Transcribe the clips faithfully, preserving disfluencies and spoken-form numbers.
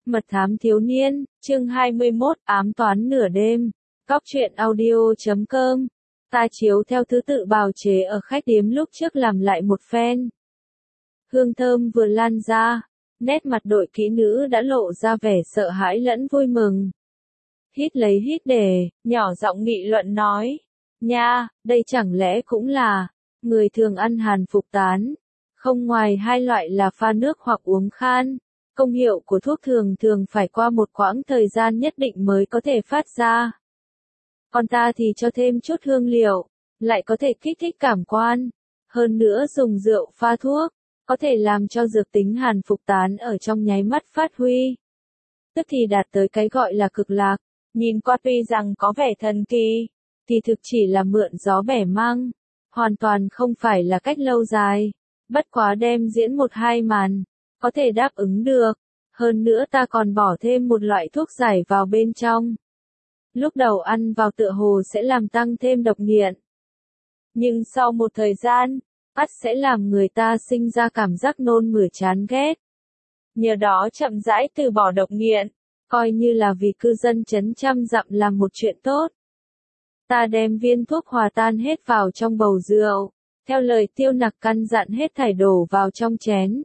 Mật thám thiếu niên, chương hai mươi mốt, ám toán nửa đêm. Góc truyện audio chấm com. Ta chiếu theo thứ tự bào chế ở khách điếm lúc trước làm lại một phen. Hương thơm vừa lan ra, nét mặt đội kỹ nữ đã lộ ra vẻ sợ hãi lẫn vui mừng. Hít lấy hít để, nhỏ giọng nghị luận nói. Nha, đây chẳng lẽ cũng là người thường ăn hàn phục tán. Không ngoài hai loại là pha nước hoặc uống khan. Công hiệu của thuốc thường thường phải qua một quãng thời gian nhất định mới có thể phát ra. Còn ta thì cho thêm chút hương liệu, lại có thể kích thích cảm quan. Hơn nữa dùng rượu pha thuốc, có thể làm cho dược tính hàn phục tán ở trong nháy mắt phát huy. Tức thì đạt tới cái gọi là cực lạc. Nhìn qua tuy rằng có vẻ thần kỳ, thì thực chỉ là mượn gió bẻ măng. Hoàn toàn không phải là cách lâu dài. Bất quá đem diễn một hai màn, có thể đáp ứng được. Hơn nữa ta còn bỏ thêm một loại thuốc giải vào bên trong. Lúc đầu ăn vào tựa hồ sẽ làm tăng thêm độc nghiện. Nhưng sau một thời gian, ắt sẽ làm người ta sinh ra cảm giác nôn mửa chán ghét. Nhờ đó chậm rãi từ bỏ độc nghiện, coi như là vì cư dân trấn trăm dặm làm một chuyện tốt. Ta đem viên thuốc hòa tan hết vào trong bầu rượu, theo lời Tiêu Nặc căn dặn hết thảy đổ vào trong chén.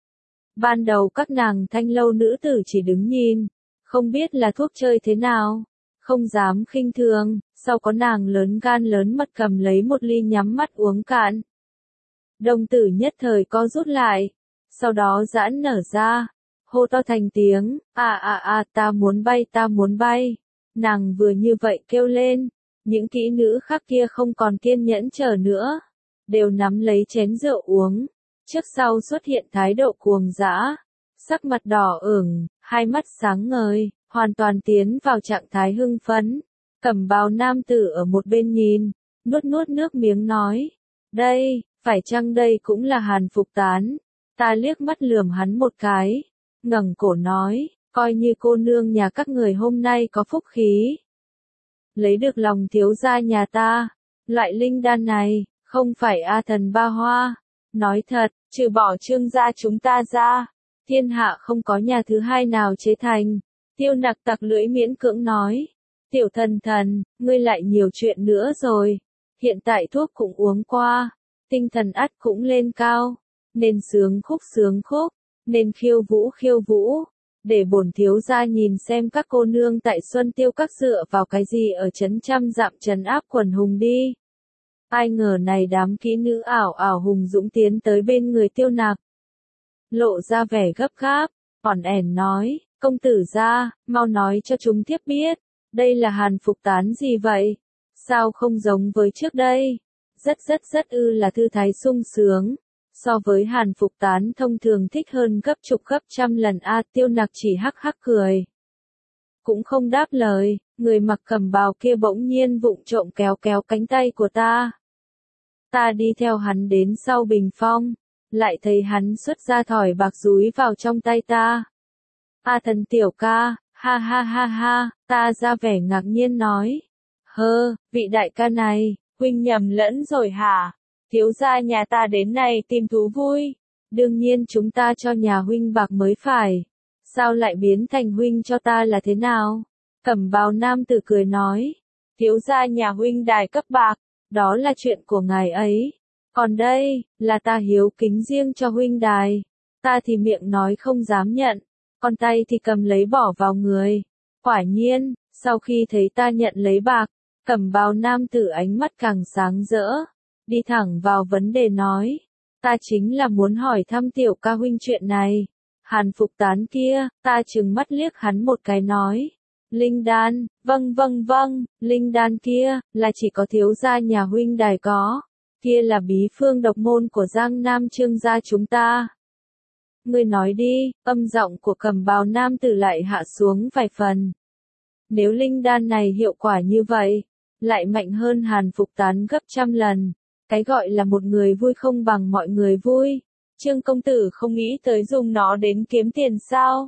Ban đầu các nàng thanh lâu nữ tử chỉ đứng nhìn, không biết là thuốc chơi thế nào, không dám khinh thường, sau có nàng lớn gan lớn mật cầm lấy một ly nhắm mắt uống cạn. Đồng tử nhất thời co rút lại, sau đó giãn nở ra, hô to thành tiếng, à à à ta muốn bay ta muốn bay. Nàng vừa như vậy kêu lên, những kỹ nữ khác kia không còn kiên nhẫn chờ nữa, đều nắm lấy chén rượu uống. Trước sau xuất hiện thái độ cuồng dã, sắc mặt đỏ ửng, hai mắt sáng ngời, hoàn toàn tiến vào trạng thái hưng phấn. Cẩm bào nam tử ở một bên nhìn, nuốt nuốt nước miếng nói, đây, phải chăng đây cũng là hàn phục tán? Ta liếc mắt lườm hắn một cái, ngẩng cổ nói, coi như cô nương nhà các người hôm nay có phúc khí. Lấy được lòng thiếu gia nhà ta, loại linh đan này, không phải A thần ba hoa. Nói thật, trừ bỏ Trương gia chúng ta ra, thiên hạ không có nhà thứ hai nào chế thành. Tiêu Nặc tặc lưỡi miễn cưỡng nói. Tiểu thần thần, ngươi lại nhiều chuyện nữa rồi. Hiện tại thuốc cũng uống qua, tinh thần ắt cũng lên cao. Nên sướng khúc sướng khúc, nên khiêu vũ khiêu vũ. Để bổn thiếu gia nhìn xem các cô nương tại Xuân Tiêu các dựa vào cái gì ở trấn trăm dặm trấn áp quần hùng đi. Ai ngờ này đám kỹ nữ ảo ảo hùng dũng tiến tới bên người Tiêu Nặc. Lộ ra vẻ gấp gáp, ỏn ẻn nói, công tử gia, mau nói cho chúng thiếp biết, đây là hàn phục tán gì vậy? Sao không giống với trước đây? Rất rất rất ư là thư thái sung sướng, so với hàn phục tán thông thường thích hơn gấp chục gấp trăm lần a. À, Tiêu Nặc chỉ hắc hắc cười. Cũng không đáp lời, người mặc cẩm bào kia bỗng nhiên vụng trộm kéo kéo cánh tay của ta. Ta đi theo hắn đến sau bình phong, lại thấy hắn xuất ra thỏi bạc dúi vào trong tay ta. A thần tiểu ca, ha ha ha ha, ta ra vẻ ngạc nhiên nói. Hơ, vị đại ca này, huynh nhầm lẫn rồi hả? Thiếu gia nhà ta đến này tìm thú vui. Đương nhiên chúng ta cho nhà huynh bạc mới phải. Sao lại biến thành huynh cho ta là thế nào? Cẩm bào nam tử cười nói. Thiếu gia nhà huynh đài cấp bạc. Đó là chuyện của ngài ấy. Còn đây, là ta hiếu kính riêng cho huynh đài. Ta thì miệng nói không dám nhận, còn tay thì cầm lấy bỏ vào người. Quả nhiên, sau khi thấy ta nhận lấy bạc, cẩm bào nam tử ánh mắt càng sáng rỡ. Đi thẳng vào vấn đề nói. Ta chính là muốn hỏi thăm tiểu ca huynh chuyện này. Hàn phục tán kia, ta trừng mắt liếc hắn một cái nói. Linh đan, vâng vâng vâng, linh đan kia, là chỉ có thiếu gia nhà huynh đài có. Kia là bí phương độc môn của Giang Nam Trương gia chúng ta. Ngươi nói đi, âm giọng của cẩm bào nam tử lại hạ xuống vài phần. Nếu linh đan này hiệu quả như vậy, lại mạnh hơn hàn phục tán gấp trăm lần. Cái gọi là một người vui không bằng mọi người vui. Trương công tử không nghĩ tới dùng nó đến kiếm tiền sao?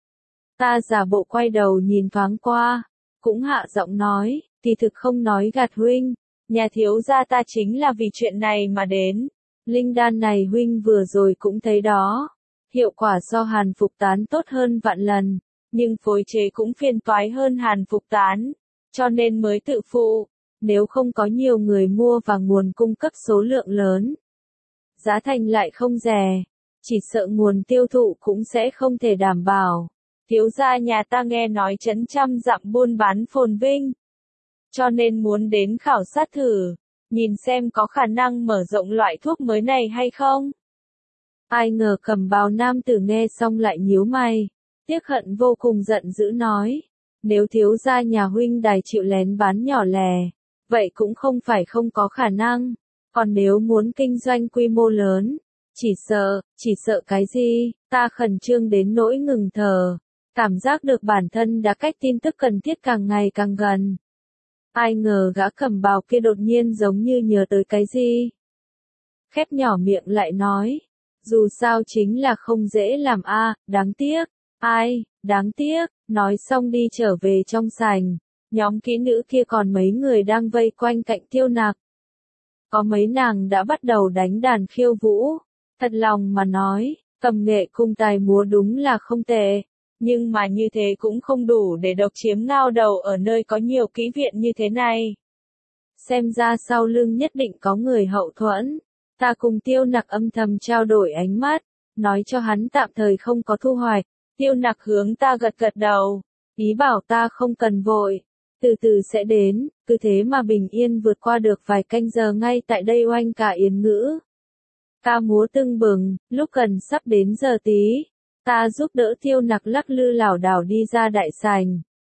Ta giả bộ quay đầu nhìn thoáng qua, cũng hạ giọng nói, thì thực không nói gạt huynh, nhà thiếu gia ta chính là vì chuyện này mà đến. Linh đan này huynh vừa rồi cũng thấy đó, hiệu quả so hàn phục tán tốt hơn vạn lần, nhưng phối chế cũng phiền toái hơn Hàn Phục Tán, cho nên mới tự phụ. Nếu không có nhiều người mua và nguồn cung cấp số lượng lớn, giá thành lại không rẻ, chỉ sợ nguồn tiêu thụ cũng sẽ không thể đảm bảo. Thiếu gia nhà ta nghe nói trấn trăm dặm buôn bán phồn vinh, cho nên muốn đến khảo sát thử, nhìn xem có khả năng mở rộng loại thuốc mới này hay không. Ai ngờ Cẩm Bào nam tử nghe xong lại nhíu mày, tiếc hận vô cùng giận dữ nói, nếu thiếu gia nhà huynh đài chịu lén bán nhỏ lẻ, vậy cũng không phải không có khả năng, còn nếu muốn kinh doanh quy mô lớn, chỉ sợ, chỉ sợ cái gì, ta khẩn trương đến nỗi ngừng thở, cảm giác được bản thân đã cách tin tức cần thiết càng ngày càng gần. Ai ngờ gã Cẩm Bào kia đột nhiên giống như nhớ tới cái gì. Khép nhỏ miệng lại nói, dù sao chính là không dễ làm a, à, đáng tiếc, ai, đáng tiếc, nói xong đi trở về trong sảnh, nhóm kỹ nữ kia còn mấy người đang vây quanh cạnh Tiêu Nặc. Có mấy nàng đã bắt đầu đánh đàn khiêu vũ, thật lòng mà nói, cầm nghệ cung tài múa đúng là không tệ. Nhưng mà như thế cũng không đủ để độc chiếm ngao đầu ở nơi có nhiều kỹ viện như thế này. Xem ra sau lưng nhất định có người hậu thuẫn. Ta cùng Tiêu Nặc âm thầm trao đổi ánh mắt, nói cho hắn tạm thời không có thu hoạch. Tiêu Nặc hướng ta gật gật đầu, ý bảo ta không cần vội, từ từ sẽ đến, cứ thế mà bình yên vượt qua được vài canh giờ ngay tại đây oanh cả yến ngữ. Ca múa tưng bừng, lúc gần sắp đến giờ tí. Ta giúp đỡ Tiêu Nặc lắc lư lảo đảo đi ra đại sảnh.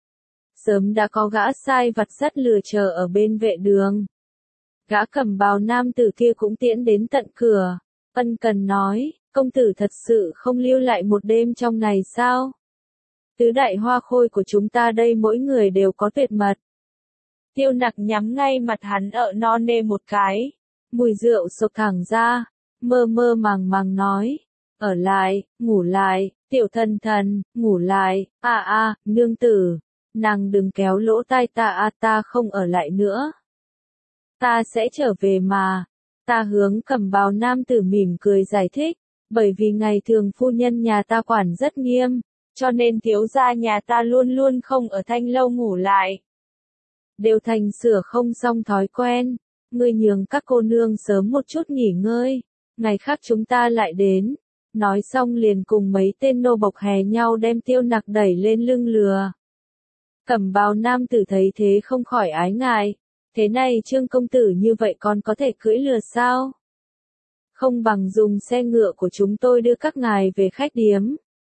Sớm đã có gã sai vặt rất lừa chờ ở bên vệ đường. Gã Cẩm Bào nam tử kia cũng tiễn đến tận cửa. Ân cần nói, công tử thật sự không lưu lại một đêm trong này sao? Tứ đại hoa khôi của chúng ta đây mỗi người đều có tuyệt mật. Tiêu Nặc nhắm ngay mặt hắn ở no nê một cái. Mùi rượu sộc thẳng ra, mơ mơ màng màng nói. Ở lại, ngủ lại, tiểu thần thần, ngủ lại, a à, a, à, nương tử, nàng đừng kéo lỗ tai ta a à, ta không ở lại nữa. Ta sẽ trở về mà. Ta hướng Cẩm Bào nam tử mỉm cười giải thích, bởi vì ngày thường phu nhân nhà ta quản rất nghiêm, cho nên thiếu gia nhà ta luôn luôn không ở thanh lâu ngủ lại. Đều thành sửa không xong thói quen, ngươi nhường các cô nương sớm một chút nghỉ ngơi, ngày khác chúng ta lại đến. Nói xong liền cùng mấy tên nô bộc hè nhau đem Tiêu Nặc đẩy lên lưng lừa. Cẩm Bào nam tử thấy thế không khỏi ái ngại, thế này Trương công tử như vậy còn có thể cưỡi lừa sao? Không bằng dùng xe ngựa của chúng tôi đưa các ngài về khách điếm.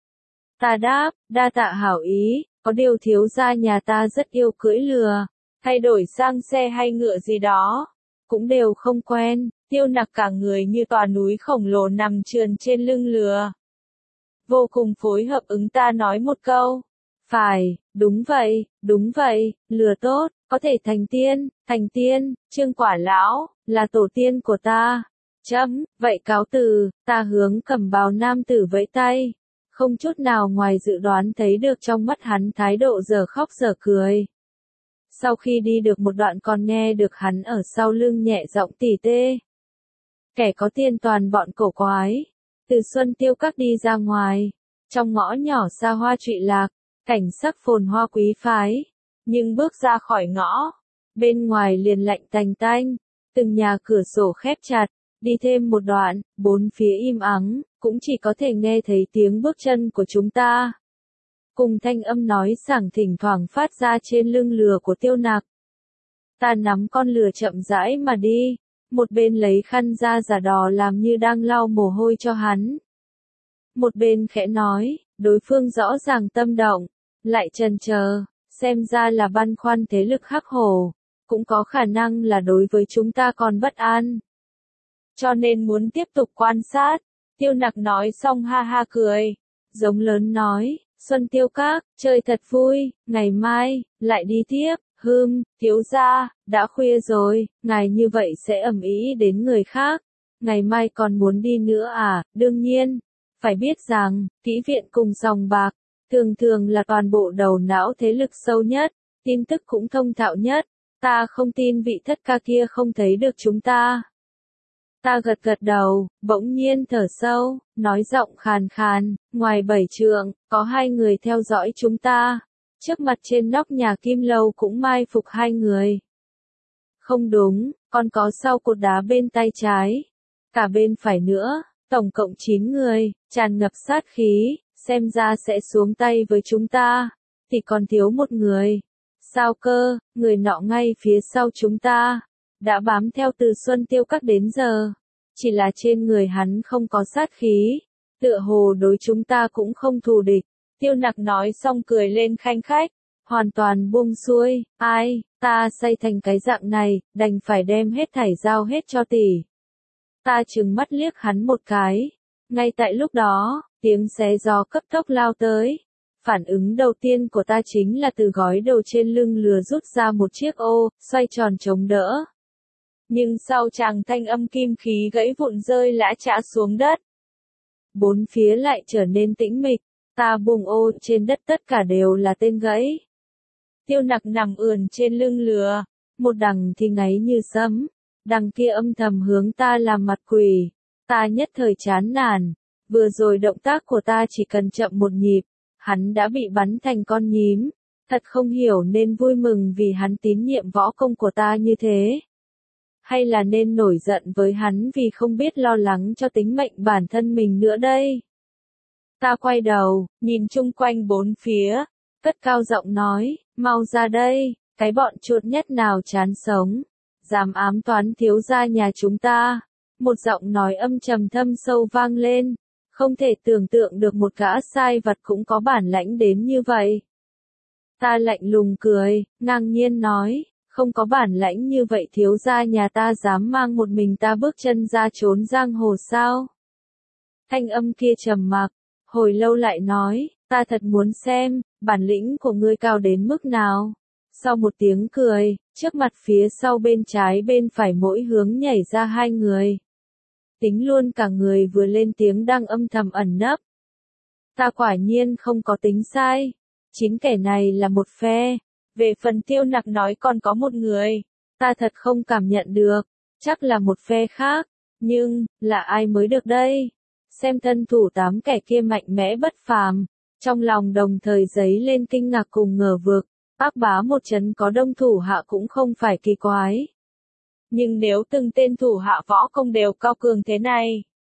Ta đáp, đa tạ hảo ý, có điều thiếu gia nhà ta rất yêu cưỡi lừa, thay đổi sang xe hay ngựa gì đó, cũng đều không quen. Tiêu Nặc cả người như tòa núi khổng lồ nằm trườn trên lưng lừa. Vô cùng phối hợp ứng ta nói một câu. Phải, đúng vậy, đúng vậy, lừa tốt, có thể thành tiên, thành tiên, Trương quả lão, là tổ tiên của ta. Chấm, vậy cáo từ, ta hướng Cẩm Bào nam tử vẫy tay. Không chút nào ngoài dự đoán thấy được trong mắt hắn thái độ giờ khóc giờ cười. Sau khi đi được một đoạn còn nghe được hắn ở sau lưng nhẹ giọng tỉ tê. Kẻ có tiền toàn bọn cổ quái. Từ Xuân Tiêu Các đi ra ngoài, trong ngõ nhỏ xa hoa trụy lạc, cảnh sắc phồn hoa quý phái. Nhưng bước ra khỏi ngõ, bên ngoài liền lạnh tành tanh, từng nhà cửa sổ khép chặt, đi thêm một đoạn, bốn phía im ắng, cũng chỉ có thể nghe thấy tiếng bước chân của chúng ta. Cùng thanh âm nói sảng thỉnh thoảng phát ra trên lưng lừa của Tiêu Nặc. Ta nắm con lừa chậm rãi mà đi. Một bên lấy khăn ra giả đò làm như đang lau mồ hôi cho hắn. Một bên khẽ nói, đối phương rõ ràng tâm động, lại chần chờ, xem ra là băn khoăn thế lực Hắc Hổ, cũng có khả năng là đối với chúng ta còn bất an. Cho nên muốn tiếp tục quan sát. Tiêu Nặc nói xong ha ha cười, giống lớn nói, Xuân Tiêu Các, chơi thật vui, ngày mai, lại đi tiếp. Hừm, thiếu gia, đã khuya rồi, ngài như vậy sẽ ầm ĩ đến người khác. Ngày mai còn muốn đi nữa à? Đương nhiên, phải biết rằng, kỹ viện cùng sòng bạc, thường thường là toàn bộ đầu não thế lực sâu nhất, tin tức cũng thông thạo nhất. Ta không tin vị thất ca kia không thấy được chúng ta. Ta gật gật đầu, bỗng nhiên thở sâu, nói giọng khàn khàn, ngoài bảy trượng, có hai người theo dõi chúng ta. Trước mặt trên nóc nhà Kim Lâu cũng mai phục hai người. Không đúng, còn có sau cột đá bên tay trái. Cả bên phải nữa, tổng cộng chín người, tràn ngập sát khí, xem ra sẽ xuống tay với chúng ta. Thì còn thiếu một người. Sao cơ, người nọ ngay phía sau chúng ta. Đã bám theo từ Xuân Tiêu Các đến giờ. Chỉ là trên người hắn không có sát khí. Tựa hồ đối chúng ta cũng không thù địch. Tiêu Nặc nói xong cười lên khanh khách. Hoàn toàn buông xuôi, ai, ta say thành cái dạng này, đành phải đem hết thảy giao hết cho tỷ. Ta trừng mắt liếc hắn một cái. Ngay tại lúc đó, tiếng xé gió cấp tốc lao tới. Phản ứng đầu tiên của ta chính là từ gói đầu trên lưng lừa rút ra một chiếc ô, xoay tròn chống đỡ. Nhưng sau chàng thanh âm kim khí gãy vụn rơi lã chã xuống đất. Bốn phía lại trở nên tĩnh mịch, ta bùng ô trên đất tất cả đều là tên gãy. Tiêu Nặc nằm ườn trên lưng lừa, một đằng thì ngáy như sấm, đằng kia âm thầm hướng ta làm mặt quỷ. Ta nhất thời chán nản, vừa rồi động tác của ta chỉ cần chậm một nhịp, hắn đã bị bắn thành con nhím. Thật không hiểu nên vui mừng vì hắn tín nhiệm võ công của ta như thế. Hay là nên nổi giận với hắn vì không biết lo lắng cho tính mệnh bản thân mình nữa đây. Ta quay đầu, nhìn chung quanh bốn phía, cất cao giọng nói, mau ra đây, cái bọn chuột nhắt nào chán sống, dám ám toán thiếu gia nhà chúng ta. Một giọng nói âm trầm thâm sâu vang lên, không thể tưởng tượng được một gã sai vặt cũng có bản lãnh đến như vậy. Ta lạnh lùng cười, ngang nhiên nói, không có bản lãnh như vậy thiếu gia nhà ta dám mang một mình ta bước chân ra trốn giang hồ sao? Thanh âm kia trầm mặc, hồi lâu lại nói, ta thật muốn xem, bản lĩnh của ngươi cao đến mức nào. Sau một tiếng cười, trước mặt phía sau bên trái bên phải mỗi hướng nhảy ra hai người. Tính luôn cả người vừa lên tiếng đang âm thầm ẩn nấp. Ta quả nhiên không có tính sai. Chín kẻ này là một phe. Về phần Tiêu Nặc nói còn có một người. Ta thật không cảm nhận được. Chắc là một phe khác. Nhưng, là ai mới được đây? Xem thân thủ tám kẻ kia mạnh mẽ bất phàm. Trong lòng đồng thời dấy lên kinh ngạc cùng ngờ vực. Ác bá một trấn có đông thủ hạ cũng không phải kỳ quái. Nhưng nếu từng tên thủ hạ võ công đều cao cường thế này,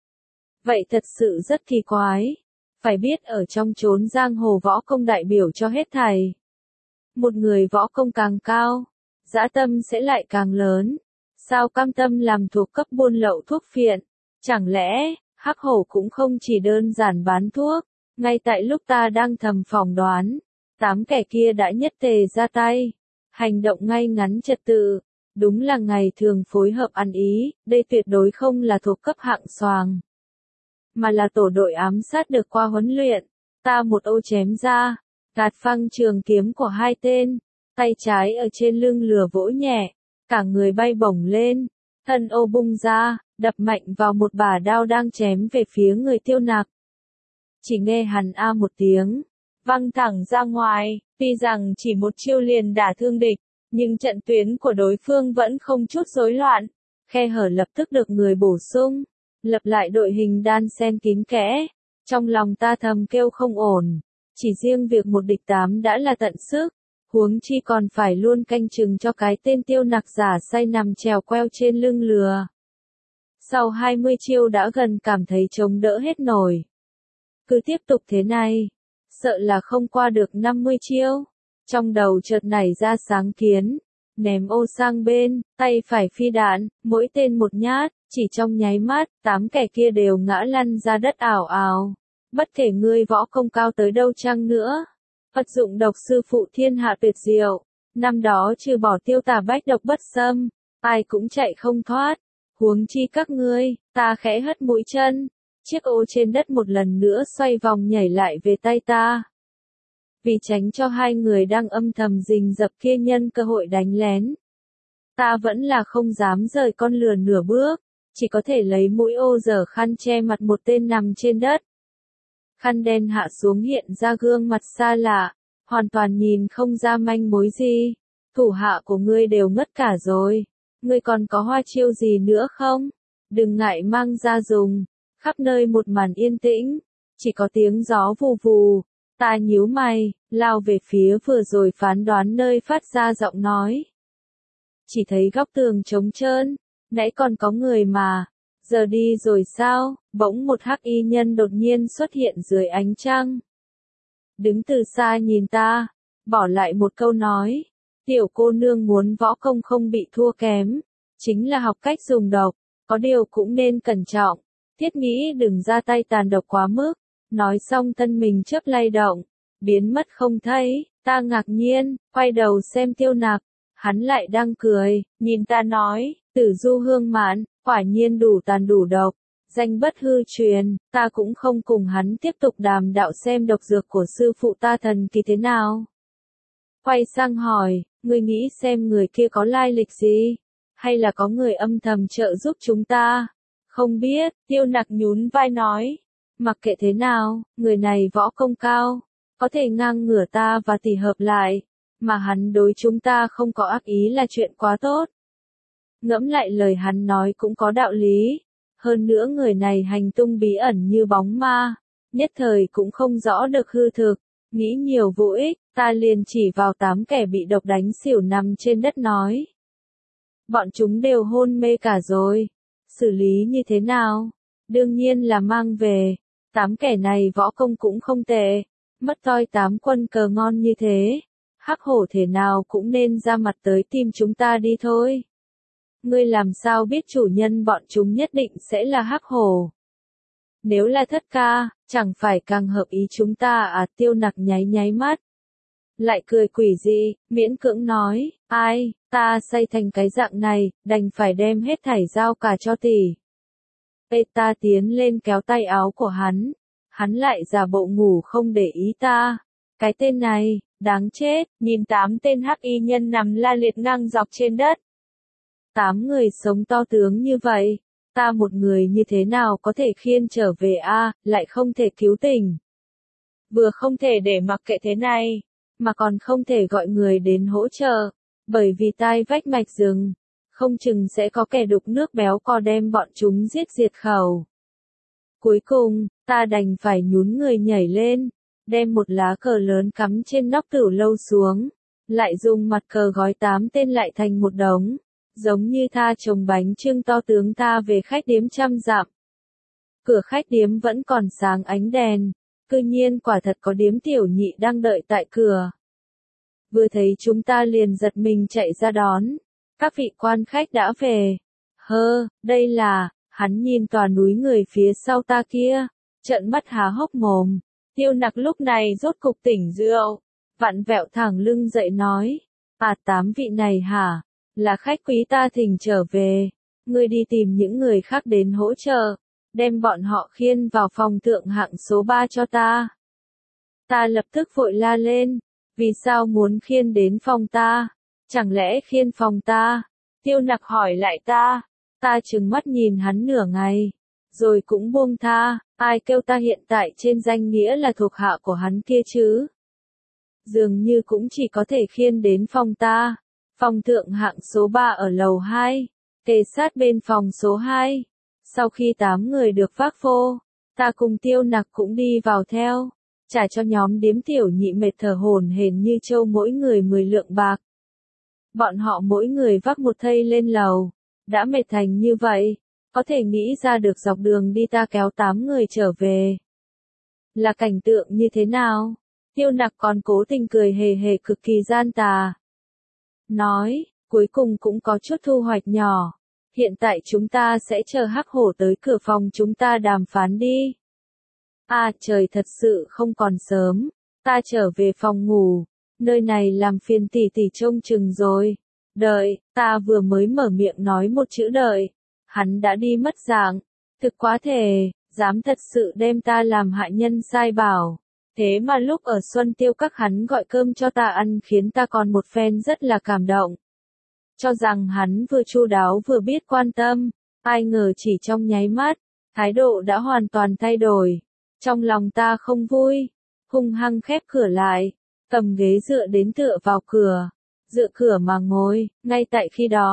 vậy thật sự rất kỳ quái. Phải biết ở trong chốn giang hồ võ công đại biểu cho hết thảy. Một người võ công càng cao, dã tâm sẽ lại càng lớn. Sao cam tâm làm thuộc cấp buôn lậu thuốc phiện? Chẳng lẽ, Hắc Hổ cũng không chỉ đơn giản bán thuốc? Ngay tại lúc ta đang thầm phỏng đoán, tám kẻ kia đã nhất tề ra tay. Hành động ngay ngắn trật tự. Đúng là ngày thường phối hợp ăn ý, đây tuyệt đối không là thuộc cấp hạng xoàng. Mà là tổ đội ám sát được qua huấn luyện. Ta một ô chém ra, gạt phăng trường kiếm của hai tên, tay trái ở trên lưng lừa vỗ nhẹ, cả người bay bổng lên, thân ô bung ra, đập mạnh vào một bả đao đang chém về phía người Tiêu Nặc. Chỉ nghe hắn a một tiếng, văng thẳng ra ngoài, tuy rằng chỉ một chiêu liền đả thương địch. Nhưng trận tuyến của đối phương vẫn không chút rối loạn, khe hở lập tức được người bổ sung, lập lại đội hình đan xen kín kẽ. Trong lòng ta thầm kêu không ổn, chỉ riêng việc một địch tám đã là tận sức, huống chi còn phải luôn canh chừng cho cái tên Tiêu Nặc giả say nằm trèo queo trên lưng lừa. Sau hai mươi chiêu đã gần cảm thấy chống đỡ hết nổi. Cứ tiếp tục thế này, sợ là không qua được năm mươi chiêu. Trong đầu chợt nảy ra sáng kiến, ném ô sang bên, tay phải phi đạn, mỗi tên một nhát, chỉ trong nháy mắt, tám kẻ kia đều ngã lăn ra đất ảo ảo. Bất kể ngươi võ công cao tới đâu chăng nữa, Phật dụng độc sư phụ thiên hạ tuyệt diệu, năm đó trừ bỏ Tiêu Tà bách độc bất xâm, ai cũng chạy không thoát. Huống chi các ngươi, ta khẽ hất mũi chân, chiếc ô trên đất một lần nữa xoay vòng nhảy lại về tay ta. Vì tránh cho hai người đang âm thầm rình rập kia nhân cơ hội đánh lén. Ta vẫn là không dám rời con lừa nửa bước, chỉ có thể lấy mũi ô giở khăn che mặt một tên nằm trên đất. Khăn đen hạ xuống hiện ra gương mặt xa lạ, hoàn toàn nhìn không ra manh mối gì. Thủ hạ của ngươi đều ngất cả rồi, ngươi còn có hoa chiêu gì nữa không? đừng ngại mang ra dùng. Khắp nơi một màn yên tĩnh, chỉ có tiếng gió vù vù. Ta nhíu mày, lao về phía vừa rồi phán đoán nơi phát ra giọng nói. Chỉ thấy góc tường trống trơn, nãy còn có người mà, giờ đi rồi sao? Bỗng một hắc y nhân đột nhiên xuất hiện dưới ánh trăng. Đứng từ xa nhìn ta, bỏ lại một câu nói, tiểu cô nương muốn võ công không bị thua kém, chính là học cách dùng độc, có điều cũng nên cẩn trọng, thiết nghĩ đừng ra tay tàn độc quá mức. Nói xong thân mình chớp lay động, biến mất không thấy. Ta ngạc nhiên, quay đầu xem Tiêu Nặc, hắn lại đang cười, nhìn ta nói, Tử Du hương mãn, quả nhiên đủ tàn đủ độc, danh bất hư truyền. Ta cũng không cùng hắn tiếp tục đàm đạo xem độc dược của sư phụ ta thần kỳ thế nào. Quay sang hỏi, ngươi nghĩ xem người kia có lai lịch gì, hay là có người âm thầm trợ giúp chúng ta? Không biết. Tiêu Nặc nhún vai nói, mặc kệ thế nào, người này võ công cao, có thể ngang ngửa ta và tỷ hợp lại, mà hắn đối chúng ta không có ác ý là chuyện quá tốt. Ngẫm lại lời hắn nói cũng có đạo lý, hơn nữa người này hành tung bí ẩn như bóng ma, nhất thời cũng không rõ được hư thực, nghĩ nhiều vô ích, ta liền chỉ vào tám kẻ bị độc đánh xỉu nằm trên đất nói. Bọn chúng đều hôn mê cả rồi, xử lý như thế nào? Đương nhiên là mang về. Tám kẻ này võ công cũng không tệ, mất toi tám quân cờ ngon như thế, hắc hổ thể nào cũng nên ra mặt tới tìm chúng ta đi thôi. Ngươi làm sao biết chủ nhân bọn chúng nhất định sẽ là hắc hổ? Nếu là Thất ca, chẳng phải càng hợp ý chúng ta à? Tiêu Nặc nháy nháy mắt, lại cười quỷ dị, miễn cưỡng nói, ai, ta say thành cái dạng này, đành phải đem hết thảy giao cả cho tỷ. Ê, ta tiến lên kéo tay áo của hắn, hắn lại giả bộ ngủ không để ý ta. Cái tên này, đáng chết, nhìn tám tên hắc y nhân nằm la liệt ngang dọc trên đất. Tám người sống to tướng như vậy, ta một người như thế nào có thể khiêng trở về a, lại không thể cứu tình. Vừa không thể để mặc kệ thế này, mà còn không thể gọi người đến hỗ trợ, bởi vì tai vách mạch rừng, không chừng sẽ có kẻ đục nước béo cò đem bọn chúng giết diệt khẩu. Cuối cùng, ta đành phải nhún người nhảy lên, đem một lá cờ lớn cắm trên nóc tửu lâu xuống, lại dùng mặt cờ gói tám tên lại thành một đống, giống như tha trồng bánh chưng to tướng ta về khách điếm trăm dặm. Cửa khách điếm vẫn còn sáng ánh đèn, cư nhiên quả thật có điếm tiểu nhị đang đợi tại cửa. Vừa thấy chúng ta liền giật mình chạy ra đón, các vị quan khách đã về. Hơ, đây là, hắn nhìn tòa núi người phía sau ta kia, trợn mắt há hốc mồm. Tiêu Nặc lúc này rốt cục tỉnh rượu, vặn vẹo thẳng lưng dậy nói, à tám vị này hả, là khách quý ta thỉnh trở về, ngươi đi tìm những người khác đến hỗ trợ, đem bọn họ khiêng vào phòng thượng hạng số ba cho ta. Ta lập tức vội la lên, vì sao muốn khiêng đến phòng ta, chẳng lẽ khiêng phòng ta? Tiêu Nặc hỏi lại ta, ta trừng mắt nhìn hắn nửa ngày, rồi cũng buông tha, ai kêu ta hiện tại trên danh nghĩa là thuộc hạ của hắn kia chứ? Dường như cũng chỉ có thể khiêng đến phòng ta, phòng thượng hạng số ba ở lầu hai, kề sát bên phòng số hai. Sau khi tám người được vác vô, ta cùng Tiêu Nặc cũng đi vào theo, trả cho nhóm điếm tiểu nhị mệt thở hổn hển như trâu mỗi người mười lượng bạc. Bọn họ mỗi người vác một thây lên lầu, đã mệt thành như vậy, có thể nghĩ ra được dọc đường đi ta kéo tám người trở về. Là cảnh tượng như thế nào? Tiêu Nặc còn cố tình cười hề hề cực kỳ gian tà. Nói, cuối cùng cũng có chút thu hoạch nhỏ. Hiện tại chúng ta sẽ chờ hắc hổ tới cửa phòng chúng ta đàm phán đi. À trời thật sự không còn sớm, ta trở về phòng ngủ, nơi này làm phiền tỷ tỷ trông chừng rồi. Đợi, ta vừa mới mở miệng nói một chữ đợi, hắn đã đi mất dạng, thực quá thể, dám thật sự đem ta làm hạ nhân sai bảo. Thế mà lúc ở Xuân Tiêu các hắn gọi cơm cho ta ăn khiến ta còn một phen rất là cảm động. Cho rằng hắn vừa chu đáo vừa biết quan tâm, ai ngờ chỉ trong nháy mắt, thái độ đã hoàn toàn thay đổi. Trong lòng ta không vui, hung hăng khép cửa lại, cầm ghế dựa đến tựa vào cửa, dựa cửa mà ngồi. Ngay tại khi đó,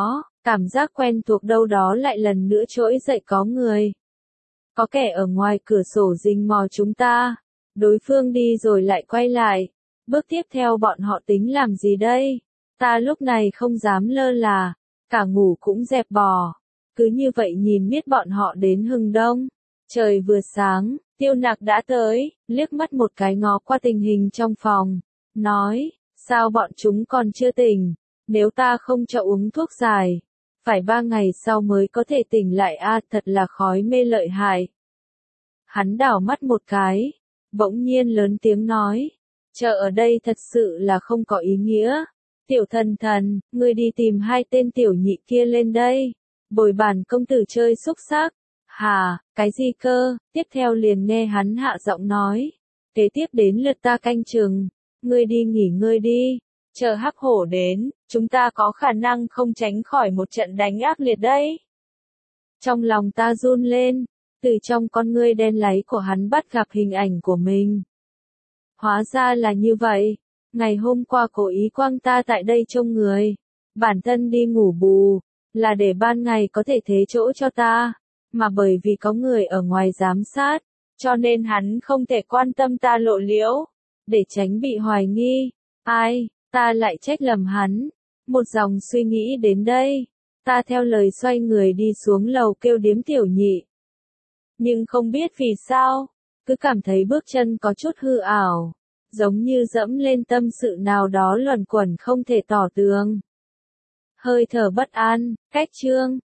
Cảm giác quen thuộc đâu đó lại lần nữa trỗi dậy có người. Có kẻ ở ngoài cửa sổ rình mò chúng ta. Đối phương đi rồi lại quay lại. Bước tiếp theo bọn họ tính làm gì đây? Ta lúc này không dám lơ là. Cả ngủ cũng dẹp bỏ. Cứ như vậy nhìn miết bọn họ đến hừng đông. Trời vừa sáng, Tiêu Nặc đã tới, liếc mắt một cái ngó qua tình hình trong phòng. Nói, sao bọn chúng còn chưa tỉnh? Nếu ta không cho uống thuốc giải, phải ba ngày sau mới có thể tỉnh lại a, à, thật là khói mê lợi hại. Hắn đảo mắt một cái, bỗng nhiên lớn tiếng nói, chờ ở đây thật sự là không có ý nghĩa. Tiểu thần thần, ngươi đi tìm hai tên tiểu nhị kia lên đây, bồi bàn công tử chơi xúc xắc. Hà, cái gì cơ? Tiếp theo liền nghe hắn hạ giọng nói, kế tiếp đến lượt ta canh chừng, ngươi đi nghỉ ngơi đi, chờ Hắc Hổ đến, chúng ta có khả năng không tránh khỏi một trận đánh ác liệt đấy. Trong lòng ta run lên, từ trong con ngươi đen láy của hắn bắt gặp hình ảnh của mình. Hóa ra là như vậy, ngày hôm qua cố ý quăng ta tại đây trông người, bản thân đi ngủ bù, là để ban ngày có thể thế chỗ cho ta, mà bởi vì có người ở ngoài giám sát, cho nên hắn không thể quan tâm ta lộ liễu, để tránh bị hoài nghi. Ai, ta lại trách lầm hắn. Một dòng suy nghĩ đến đây, ta theo lời xoay người đi xuống lầu kêu điếm tiểu nhị. Nhưng không biết vì sao, cứ cảm thấy bước chân có chút hư ảo, giống như dẫm lên tâm sự nào đó luẩn quẩn không thể tỏ tường. Hơi thở bất an, cách chương.